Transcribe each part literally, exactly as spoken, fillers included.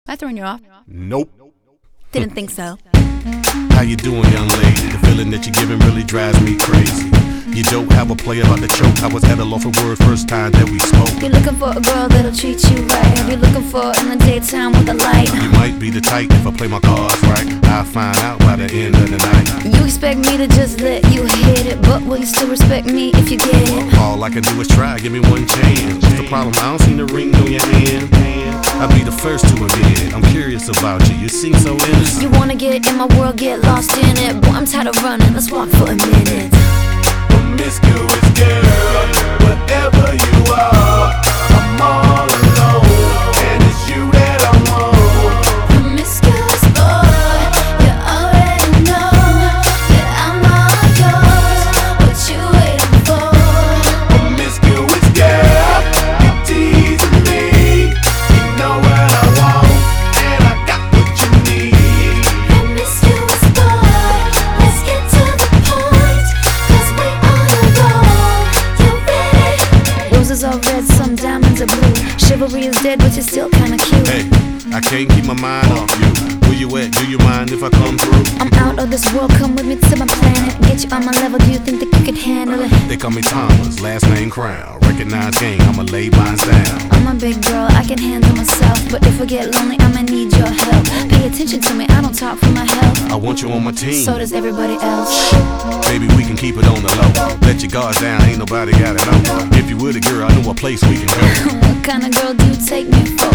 I throwing you off? Nope. Didn't think so. How you doing, young lady? The feeling that you're giving really drives me crazy. You don't have a play about the choke. I was at a loss for word first time that we spoke. You're looking for a girl that'll treat you right. You're looking for in the daytime with a light. You might be the type if I play my cards right. I'll find out by the end of the night. You expect me to just let you hit it, but will you still respect me if you get it? All I can do is try, give me one chance. What's the problem? I don't see the ring on your hand. I'll be the first to admit I'm curious about you, you seem so innocent. You wanna get in my world, get lost in it. Boy, I'm tired of running, let's walk for a minute. Promiscuous girl, whatever you are, I'm all alone, and it's you that I want. Promiscuous boy, you already know that I'm all yours. What you waiting for? Promiscuous girl, you're teasing me. You know what I want, and I got what you need. Promiscuous boy, let's get to the point, 'cause we on a roll. You ready? Roses are red, some diamonds are blue. Chivalry is dead, but you're still kinda cute. Hey, I can't keep my mind off you. Where you at? Do you mind if I come through? I'm out of this world, come with me to my planet. Get you on my level, do you think that you could handle it? They call me Thomas, last name Crown. Recognize gang, I'ma lay mine down. I'm a big girl, I can handle myself. But if I get lonely, I'ma need your help. Pay attention to me, I don't talk for my health. I want you on my team. So does everybody else. Baby, we can keep it on the low. Let your guards down, ain't nobody gotta know. If you were the girl, I know a place we can go. What kind of girl do you take me for?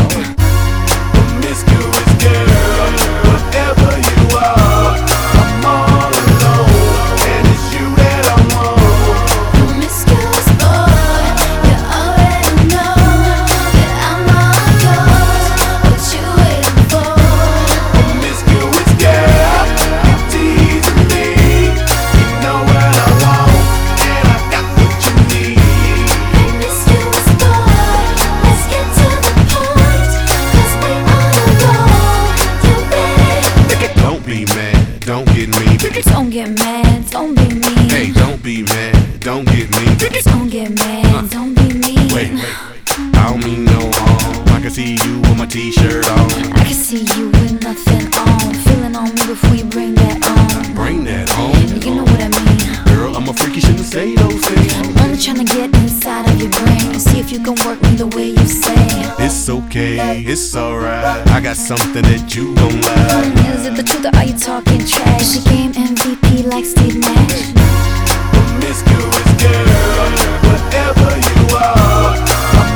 Promiscuous girl, whatever you are, I'm all alone, and it's you that I want. Promiscuous boy, you already know that I'm all yours. What you waiting for? Promiscuous girl, you're teasing me. You know what I want, and I got what you need. Promiscuous boy, let's get to the point, 'cause we on a roll. You ready? Don't be mad, don't get me. Don't get mad, don't be mean. Hey, don't be mad, don't get me. Don't get mad, don't be mean. Wait, wait, I don't mean no harm. I can see you with my t-shirt on. I can see you with nothing on. Feeling on me before you bring that on. Bring that home. You know what I mean. Girl, I'm a freak, you shouldn't say those things. I'm only trying to get inside of your brain. See if you can work me the way you say. It's okay, it's alright. I got something that you gon' like. Is it the truth or are you talking trash? She game M V P like Steve Nash. Promiscuous girl, whatever you are, I'm